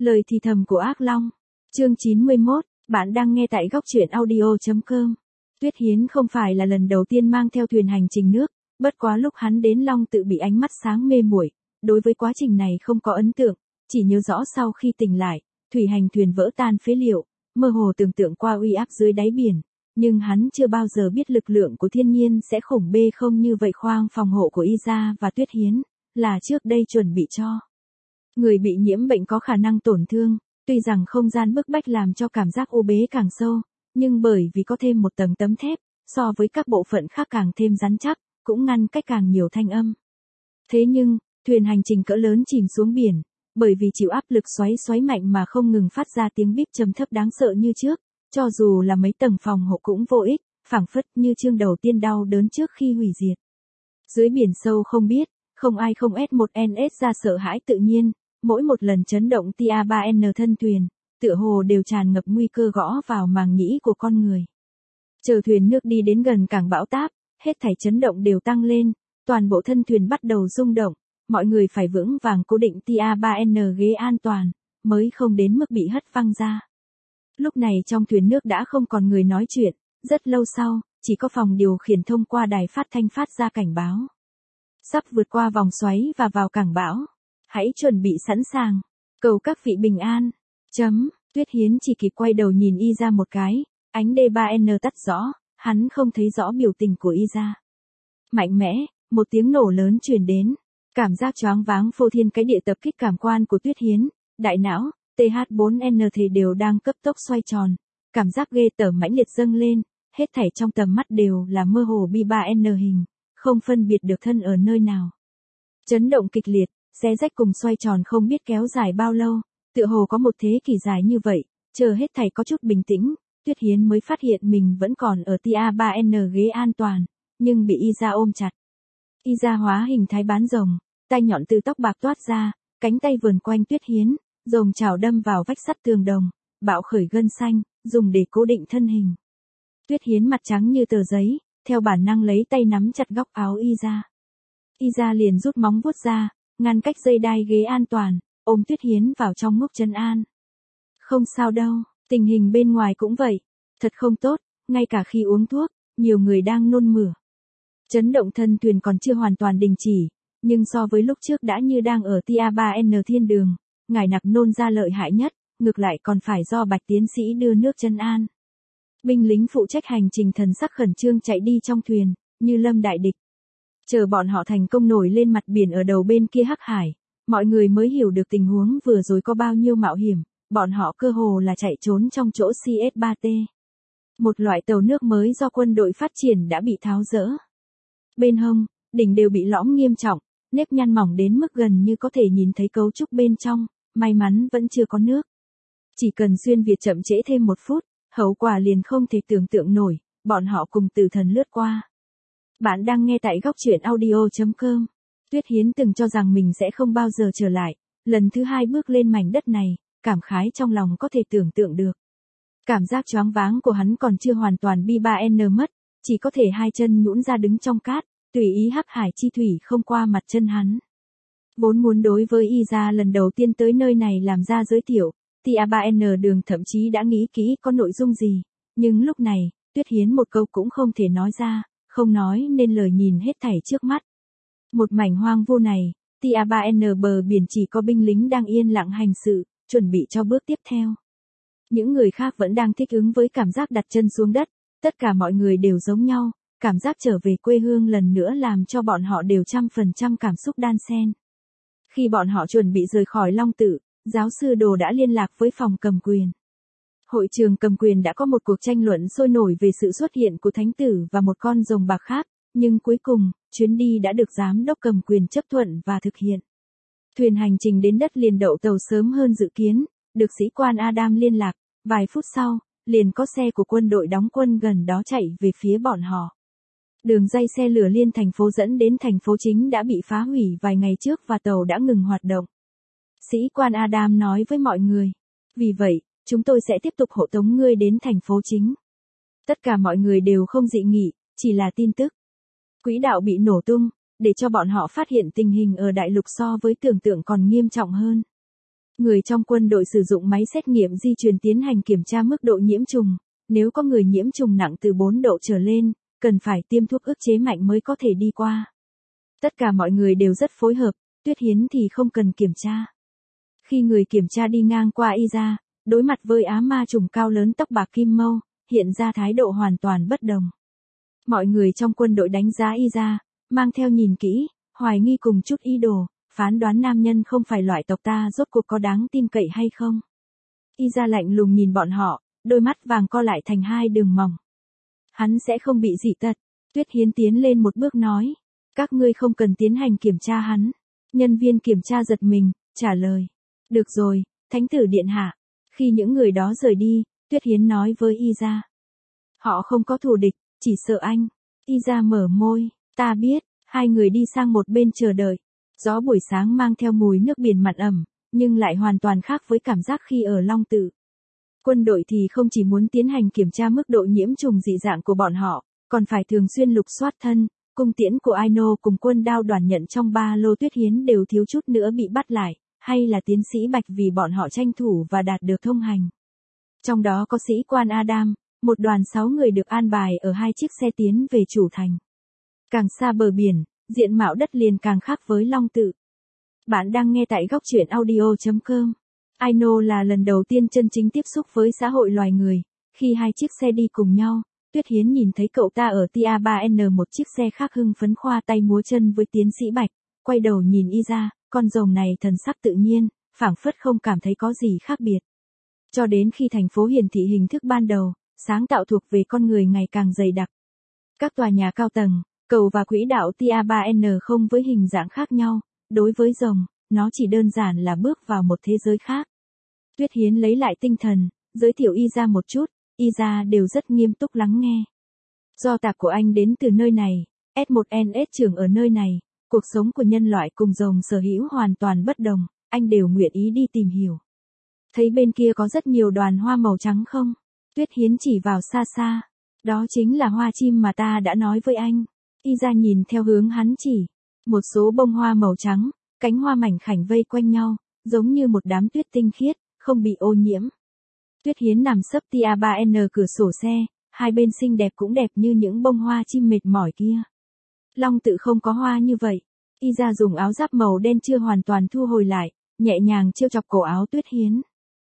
Lời thì thầm của ác long. Chương 91, bạn đang nghe tại góc truyện audio.com. Tuyết Hiến không phải là lần đầu tiên mang theo thuyền hành trình nước, bất quá lúc hắn đến Long Tự bị ánh mắt sáng mê muội, đối với quá trình này không có ấn tượng, chỉ nhớ rõ sau khi tỉnh lại, thủy hành thuyền vỡ tan phế liệu, mơ hồ tưởng tượng qua uy áp dưới đáy biển, nhưng hắn chưa bao giờ biết lực lượng của thiên nhiên sẽ khủng bê không như vậy. Khoang phòng hộ của Iza và Tuyết Hiến là trước đây chuẩn bị cho người bị nhiễm bệnh có khả năng tổn thương, tuy rằng không gian bức bách làm cho cảm giác ô bế càng sâu, nhưng bởi vì có thêm một tầng tấm thép, so với các bộ phận khác càng thêm rắn chắc, cũng ngăn cách càng nhiều thanh âm. Thế nhưng, thuyền hành trình cỡ lớn chìm xuống biển, bởi vì chịu áp lực xoáy mạnh mà không ngừng phát ra tiếng bíp trầm thấp đáng sợ như trước, cho dù là mấy tầng phòng hộ cũng vô ích, phảng phất như chương đầu tiên đau đớn trước khi hủy diệt. Dưới biển sâu không biết, không ai không S1NS ra sợ hãi tự nhiên, mỗi một lần chấn động tia 3N thân thuyền, tựa hồ đều tràn ngập nguy cơ gõ vào màng nhĩ của con người. Chờ thuyền nước đi đến gần cảng bão táp, hết thảy chấn động đều tăng lên, toàn bộ thân thuyền bắt đầu rung động, mọi người phải vững vàng cố định tia 3N ghế an toàn, mới không đến mức bị hất văng ra. Lúc này trong thuyền nước đã không còn người nói chuyện, rất lâu sau, chỉ có phòng điều khiển thông qua đài phát thanh phát ra cảnh báo. Sắp vượt qua vòng xoáy và vào cảng bão. Hãy chuẩn bị sẵn sàng. Cầu các vị bình an. Tuyết Hiến chỉ kịp quay đầu nhìn y ra một cái, ánh D3N tắt rõ, hắn không thấy rõ biểu tình của y ra. Mạnh mẽ, một tiếng nổ lớn truyền đến. Cảm giác choáng váng phô thiên cái địa tập kích cảm quan của Tuyết Hiến, đại não, TH4N thể đều đang cấp tốc xoay tròn. Cảm giác ghê tởm mãnh liệt dâng lên, hết thảy trong tầm mắt đều là mơ hồ B3N hình, không phân biệt được thân ở nơi nào. Chấn động kịch liệt, xé rách cùng xoay tròn không biết kéo dài bao lâu, tựa hồ có một thế kỷ dài như vậy, chờ hết thảy có chút bình tĩnh, Tuyết Hiến mới phát hiện mình vẫn còn ở tia 3N ghế an toàn, nhưng bị Iza ôm chặt. Iza hóa hình thái bán rồng, tai nhọn từ tóc bạc toát ra, cánh tay vườn quanh Tuyết Hiến, rồng chảo đâm vào vách sắt tường đồng, bạo khởi gân xanh, dùng để cố định thân hình. Tuyết Hiến mặt trắng như tờ giấy, theo bản năng lấy tay nắm chặt góc áo Iza. Iza liền rút móng vuốt ra, ngăn cách dây đai ghế an toàn, ôm Tuyết Hiến vào trong ngốc trấn an. Không sao đâu, tình hình bên ngoài cũng vậy, thật không tốt, ngay cả khi uống thuốc, nhiều người đang nôn mửa. Chấn động thân thuyền còn chưa hoàn toàn đình chỉ, nhưng so với lúc trước đã như đang ở tia 3N thiên đường, ngải nặc nôn ra lợi hại nhất, ngược lại còn phải do Bạch tiến sĩ đưa nước trấn an. Binh lính phụ trách hành trình thần sắc khẩn trương chạy đi trong thuyền, như lâm đại địch. Chờ bọn họ thành công nổi lên mặt biển ở đầu bên kia Hắc Hải, mọi người mới hiểu được tình huống vừa rồi có bao nhiêu mạo hiểm, bọn họ cơ hồ là chạy trốn trong chỗ CS3T. Một loại tàu nước mới do quân đội phát triển đã bị tháo dỡ. Bên hông, đỉnh đều bị lõm nghiêm trọng, nếp nhăn mỏng đến mức gần như có thể nhìn thấy cấu trúc bên trong, may mắn vẫn chưa có nước. Chỉ cần xuyên Việt chậm trễ thêm 1 phút, hậu quả liền không thể tưởng tượng nổi, bọn họ cùng tử thần lướt qua. Bạn đang nghe tại góc truyện audio.com. Tuyết Hiến từng cho rằng mình sẽ không bao giờ trở lại, lần thứ 2 bước lên mảnh đất này, cảm khái trong lòng có thể tưởng tượng được. Cảm giác choáng váng của hắn còn chưa hoàn toàn B3N mất, chỉ có thể 2 chân nhũn ra đứng trong cát, tùy ý hắc hải chi thủy không qua mặt chân hắn. Vốn muốn đối với Iza lần đầu tiên tới nơi này làm ra giới thiệu, tia 3N đường thậm chí đã nghĩ kỹ có nội dung gì, nhưng lúc này, Tuyết Hiến một câu cũng không thể nói ra, không nói nên lời nhìn hết thảy trước mắt. Một mảnh hoang vu này, tia 3N bờ biển chỉ có binh lính đang yên lặng hành sự, chuẩn bị cho bước tiếp theo. Những người khác vẫn đang thích ứng với cảm giác đặt chân xuống đất, tất cả mọi người đều giống nhau, cảm giác trở về quê hương lần nữa làm cho bọn họ đều 100% cảm xúc đan xen. Khi bọn họ chuẩn bị rời khỏi Long Tự, giáo sư Đồ đã liên lạc với phòng cầm quyền. Hội trường cầm quyền đã có một cuộc tranh luận sôi nổi về sự xuất hiện của thánh tử và một con rồng bạc khác, nhưng cuối cùng, chuyến đi đã được giám đốc cầm quyền chấp thuận và thực hiện. Thuyền hành trình đến đất liền đậu tàu sớm hơn dự kiến, được sĩ quan Adam liên lạc, vài phút sau, liền có xe của quân đội đóng quân gần đó chạy về phía bọn họ. Đường dây xe lửa liên thành phố dẫn đến thành phố chính đã bị phá hủy vài ngày trước và tàu đã ngừng hoạt động. Sĩ quan Adam nói với mọi người, vì vậy, chúng tôi sẽ tiếp tục hộ tống ngươi đến thành phố chính. Tất cả mọi người đều không dị nghị, chỉ là tin tức. Quỹ đạo bị nổ tung, để cho bọn họ phát hiện tình hình ở đại lục so với tưởng tượng còn nghiêm trọng hơn. Người trong quân đội sử dụng máy xét nghiệm di truyền tiến hành kiểm tra mức độ nhiễm trùng. Nếu có người nhiễm trùng nặng từ 4 độ trở lên, cần phải tiêm thuốc ức chế mạnh mới có thể đi qua. Tất cả mọi người đều rất phối hợp, Tuyết Hiến thì không cần kiểm tra. Khi người kiểm tra đi ngang qua y ra, đối mặt với á ma trùng cao lớn tóc bạc kim mâu, hiện ra thái độ hoàn toàn bất đồng. Mọi người trong quân đội đánh giá y ra, mang theo nhìn kỹ, hoài nghi cùng chút ý đồ, phán đoán nam nhân không phải loại tộc ta rốt cuộc có đáng tin cậy hay không. Y ra lạnh lùng nhìn bọn họ, đôi mắt vàng co lại thành hai đường mỏng. Hắn sẽ không bị dị tật. Tuyết Hiến tiến lên một bước nói. Các ngươi không cần tiến hành kiểm tra hắn. Nhân viên kiểm tra giật mình, trả lời. Được rồi, Thánh tử điện hạ. Khi những người đó rời đi, Tuyết Hiến nói với Y ra. Họ không có thù địch, chỉ sợ anh. Y ra mở môi. Ta biết. Hai người đi sang một bên chờ đợi. Gió buổi sáng mang theo mùi nước biển mặn ẩm, nhưng lại hoàn toàn khác với cảm giác khi ở Long Tự. Quân đội thì không chỉ muốn tiến hành kiểm tra mức độ nhiễm trùng dị dạng của bọn họ, còn phải thường xuyên lục soát thân, cung tiễn của Aino cùng quân đao đoàn nhận trong ba lô Tuyết Hiến đều thiếu chút nữa bị bắt lại, hay là tiến sĩ Bạch vì bọn họ tranh thủ và đạt được thông hành. Trong đó có sĩ quan Adam, một đoàn 6 người được an bài ở 2 chiếc xe tiến về chủ thành. Càng xa bờ biển, diện mạo đất liền càng khác với Long Tự. Bạn đang nghe tại góc truyện audio.com. Aino là lần đầu tiên chân chính tiếp xúc với xã hội loài người. Khi 2 chiếc xe đi cùng nhau, Tuyết Hiến nhìn thấy cậu ta ở Tia 3N một chiếc xe khác hưng phấn khoa tay múa chân với tiến sĩ Bạch, quay đầu nhìn y ra, con rồng này thần sắc tự nhiên, phảng phất không cảm thấy có gì khác biệt. Cho đến khi thành phố hiển thị hình thức ban đầu, sáng tạo thuộc về con người ngày càng dày đặc. Các tòa nhà cao tầng, cầu và quỹ đạo Tia 3N không với hình dạng khác nhau, đối với rồng, nó chỉ đơn giản là bước vào một thế giới khác. Tuyết Hiến lấy lại tinh thần, giới thiệu y ra một chút, y ra đều rất nghiêm túc lắng nghe. Do tạc của anh đến từ nơi này, S1NS trưởng ở nơi này, cuộc sống của nhân loại cùng rồng sở hữu hoàn toàn bất đồng, anh đều nguyện ý đi tìm hiểu. Thấy bên kia có rất nhiều đoàn hoa màu trắng không? Tuyết Hiến chỉ vào xa xa. Đó chính là hoa chim mà ta đã nói với anh. Y ra nhìn theo hướng hắn chỉ. Một số bông hoa màu trắng, cánh hoa mảnh khảnh vây quanh nhau, giống như một đám tuyết tinh khiết, không bị ô nhiễm. Tuyết Hiến nằm sấp Tia 3N cửa sổ xe, hai bên xinh đẹp cũng đẹp như những bông hoa chim mệt mỏi kia. Long Tự không có hoa như vậy. Y ra dùng áo giáp màu đen chưa hoàn toàn thu hồi lại, nhẹ nhàng trêu chọc cổ áo Tuyết Hiến.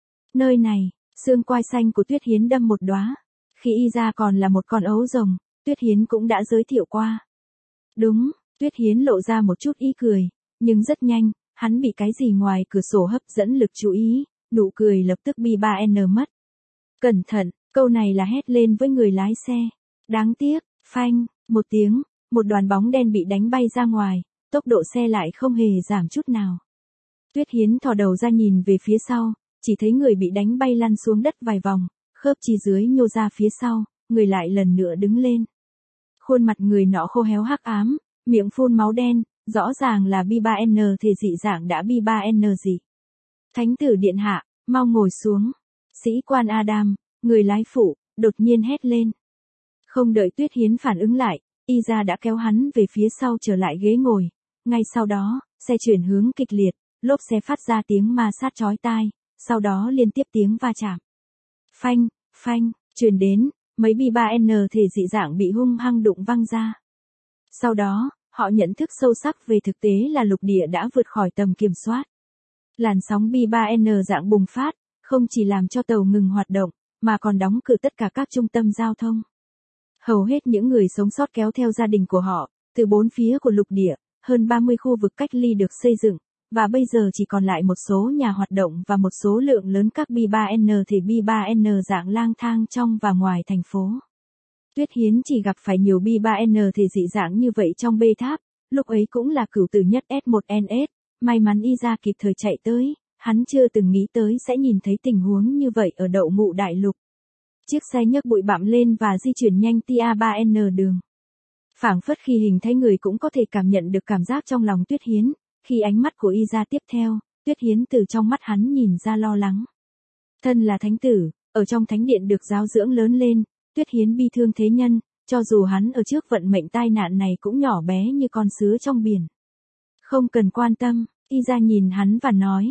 Nơi này, xương quai xanh của Tuyết Hiến đâm một đóa. Khi y ra còn là một con ấu rồng, Tuyết Hiến cũng đã giới thiệu qua. Đúng, Tuyết Hiến lộ ra một chút ý cười, nhưng rất nhanh, hắn bị cái gì ngoài cửa sổ hấp dẫn lực chú ý, nụ cười lập tức bị 3N mất. Cẩn thận, câu này là hét lên với người lái xe. Đáng tiếc, phanh, một tiếng, một đoàn bóng đen bị đánh bay ra ngoài, tốc độ xe lại không hề giảm chút nào. Tuyết Hiến thò đầu ra nhìn về phía sau, chỉ thấy người bị đánh bay lăn xuống đất vài vòng, khớp chi dưới nhô ra phía sau, người lại lần nữa đứng lên. Khuôn mặt người nọ khô héo hắc ám, miệng phun máu đen, rõ ràng là B3N thể dị dạng đã B3N dị. Thánh tử điện hạ, mau ngồi xuống. Sĩ quan Adam, người lái phụ, đột nhiên hét lên. Không đợi Tuyết Hiến phản ứng lại, y ra đã kéo hắn về phía sau trở lại ghế ngồi. Ngay sau đó, xe chuyển hướng kịch liệt, lốp xe phát ra tiếng ma sát chói tai, sau đó liên tiếp tiếng va chạm. Phanh, phanh, truyền đến, mấy B3N thể dị dạng bị hung hăng đụng văng ra. Sau đó, họ nhận thức sâu sắc về thực tế là lục địa đã vượt khỏi tầm kiểm soát. Làn sóng B3N dạng bùng phát, không chỉ làm cho tàu ngừng hoạt động, mà còn đóng cửa tất cả các trung tâm giao thông. Hầu hết những người sống sót kéo theo gia đình của họ, từ bốn phía của lục địa, hơn 30 khu vực cách ly được xây dựng, và bây giờ chỉ còn lại một số nhà hoạt động và một số lượng lớn các B3N thể B3N dạng lang thang trong và ngoài thành phố. Tuyết Hiến chỉ gặp phải nhiều B3N thể dị dạng như vậy trong bê tháp, lúc ấy cũng là cửu tử nhất S1NS, may mắn y ra kịp thời chạy tới, hắn chưa từng nghĩ tới sẽ nhìn thấy tình huống như vậy ở Đậu Ngụ Đại Lục. Chiếc xe nhấc bụi bặm lên và di chuyển nhanh Tia 3N đường. Phảng phất khi hình thấy người cũng có thể cảm nhận được cảm giác trong lòng Tuyết Hiến, khi ánh mắt của y ra tiếp theo, Tuyết Hiến từ trong mắt hắn nhìn ra lo lắng. Thân là thánh tử, ở trong thánh điện được giáo dưỡng lớn lên, Tuyết Hiến bi thương thế nhân, cho dù hắn ở trước vận mệnh tai nạn này cũng nhỏ bé như con sứa trong biển. Không cần quan tâm, y ra nhìn hắn và nói.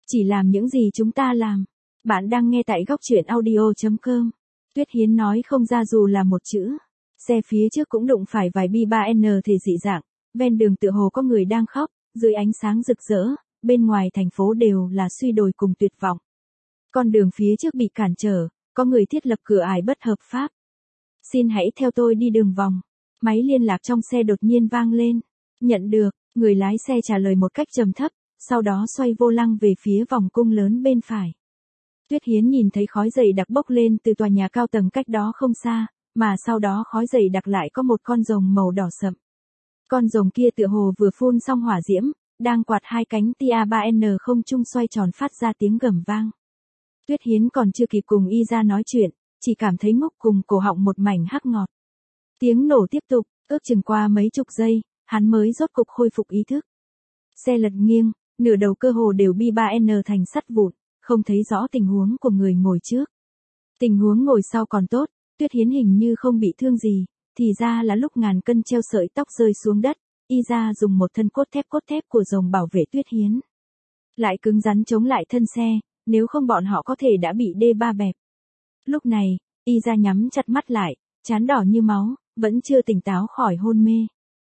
Chỉ làm những gì chúng ta làm. Bạn đang nghe tại góc chuyện audio.com. Tuyết Hiến nói không ra dù là một chữ. Xe phía trước cũng đụng phải vài bi 3N thể dị dạng. Ven đường tựa hồ có người đang khóc, dưới ánh sáng rực rỡ, bên ngoài thành phố đều là suy đồi cùng tuyệt vọng. Con đường phía trước bị cản trở, có người thiết lập cửa ải bất hợp pháp. Xin hãy theo tôi đi đường vòng. Máy liên lạc trong xe đột nhiên vang lên. Nhận được, người lái xe trả lời một cách trầm thấp, sau đó xoay vô lăng về phía vòng cung lớn bên phải. Tuyết Hiến nhìn thấy khói dày đặc bốc lên từ tòa nhà cao tầng cách đó không xa, mà sau đó khói dày đặc lại có một con rồng màu đỏ sậm. Con rồng kia tựa hồ vừa phun xong hỏa diễm, đang quạt hai cánh tia 3N không trung xoay tròn phát ra tiếng gầm vang. Tuyết Hiến còn chưa kịp cùng y ra nói chuyện, chỉ cảm thấy ngốc cùng cổ họng một mảnh hắc ngọt. Tiếng nổ tiếp tục, ước chừng qua mấy chục giây, hắn mới rốt cục khôi phục ý thức. Xe lật nghiêng, nửa đầu cơ hồ đều bi 3N thành sắt vụn, không thấy rõ tình huống của người ngồi trước. Tình huống ngồi sau còn tốt, Tuyết Hiến hình như không bị thương gì, thì ra là lúc ngàn cân treo sợi tóc rơi xuống đất, y ra dùng một thân cốt thép của rồng bảo vệ Tuyết Hiến. Lại cứng rắn chống lại thân xe, nếu không bọn họ có thể đã bị D3 bẹp. Lúc này, y ra nhắm chặt mắt lại, trán đỏ như máu, vẫn chưa tỉnh táo khỏi hôn mê.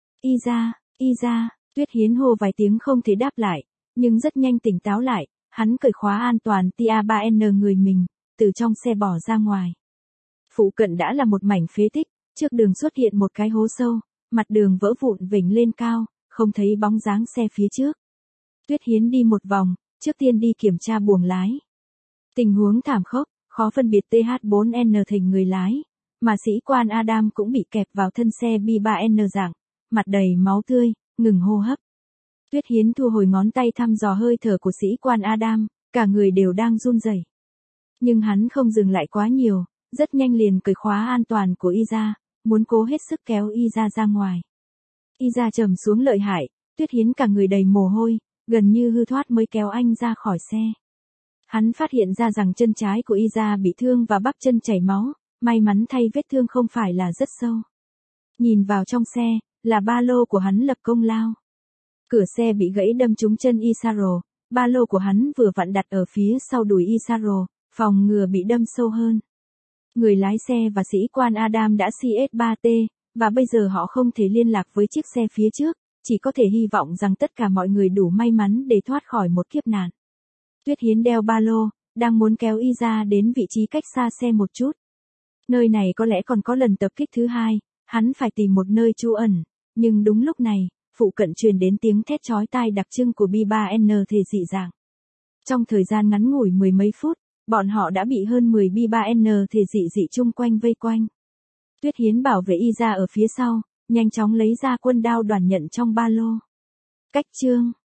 Y ra, Tuyết Hiến hô vài tiếng không thể đáp lại, nhưng rất nhanh tỉnh táo lại, hắn cởi khóa an toàn tia 3N người mình, từ trong xe bỏ ra ngoài. Phụ cận đã là một mảnh phế tích, trước đường xuất hiện một cái hố sâu, mặt đường vỡ vụn vểnh lên cao, không thấy bóng dáng xe phía trước. Tuyết Hiến đi một vòng, trước tiên đi kiểm tra buồng lái. Tình huống thảm khốc, khó phân biệt TH4N thành người lái, mà sĩ quan Adam cũng bị kẹp vào thân xe B3N dạng, mặt đầy máu tươi, ngừng hô hấp. Tuyết Hiến thu hồi ngón tay thăm dò hơi thở của sĩ quan Adam, cả người đều đang run rẩy. Nhưng hắn không dừng lại quá nhiều, rất nhanh liền cởi khóa an toàn của y ra, muốn cố hết sức kéo y ra ngoài. Y ra trầm xuống lợi hại, Tuyết Hiến cả người đầy mồ hôi, gần như hư thoát mới kéo anh ra khỏi xe. Hắn phát hiện ra rằng chân trái của y ra bị thương và bắp chân chảy máu, may mắn thay vết thương không phải là rất sâu. Nhìn vào trong xe, là ba lô của hắn lập công lao. Cửa xe bị gãy đâm trúng chân Isaro, ba lô của hắn vừa vặn đặt ở phía sau đùi Isaro, phòng ngừa bị đâm sâu hơn. Người lái xe và sĩ quan Adam đã CS3T, và bây giờ họ không thể liên lạc với chiếc xe phía trước, chỉ có thể hy vọng rằng tất cả mọi người đủ may mắn để thoát khỏi một kiếp nạn. Tuyết Hiến đeo ba lô, đang muốn kéo y ra đến vị trí cách xa xe một chút. Nơi này có lẽ còn có lần tập kích thứ hai, hắn phải tìm một nơi trú ẩn, nhưng đúng lúc này, phụ cận truyền đến tiếng thét chói tai đặc trưng của B3N thể dị dạng. Trong thời gian ngắn ngủi mười mấy phút, bọn họ đã bị hơn 10 B3N thể dị chung quanh vây quanh. Tuyết Hiến bảo vệ y ra ở phía sau, nhanh chóng lấy ra quân đao đoàn nhận trong ba lô. Cách chương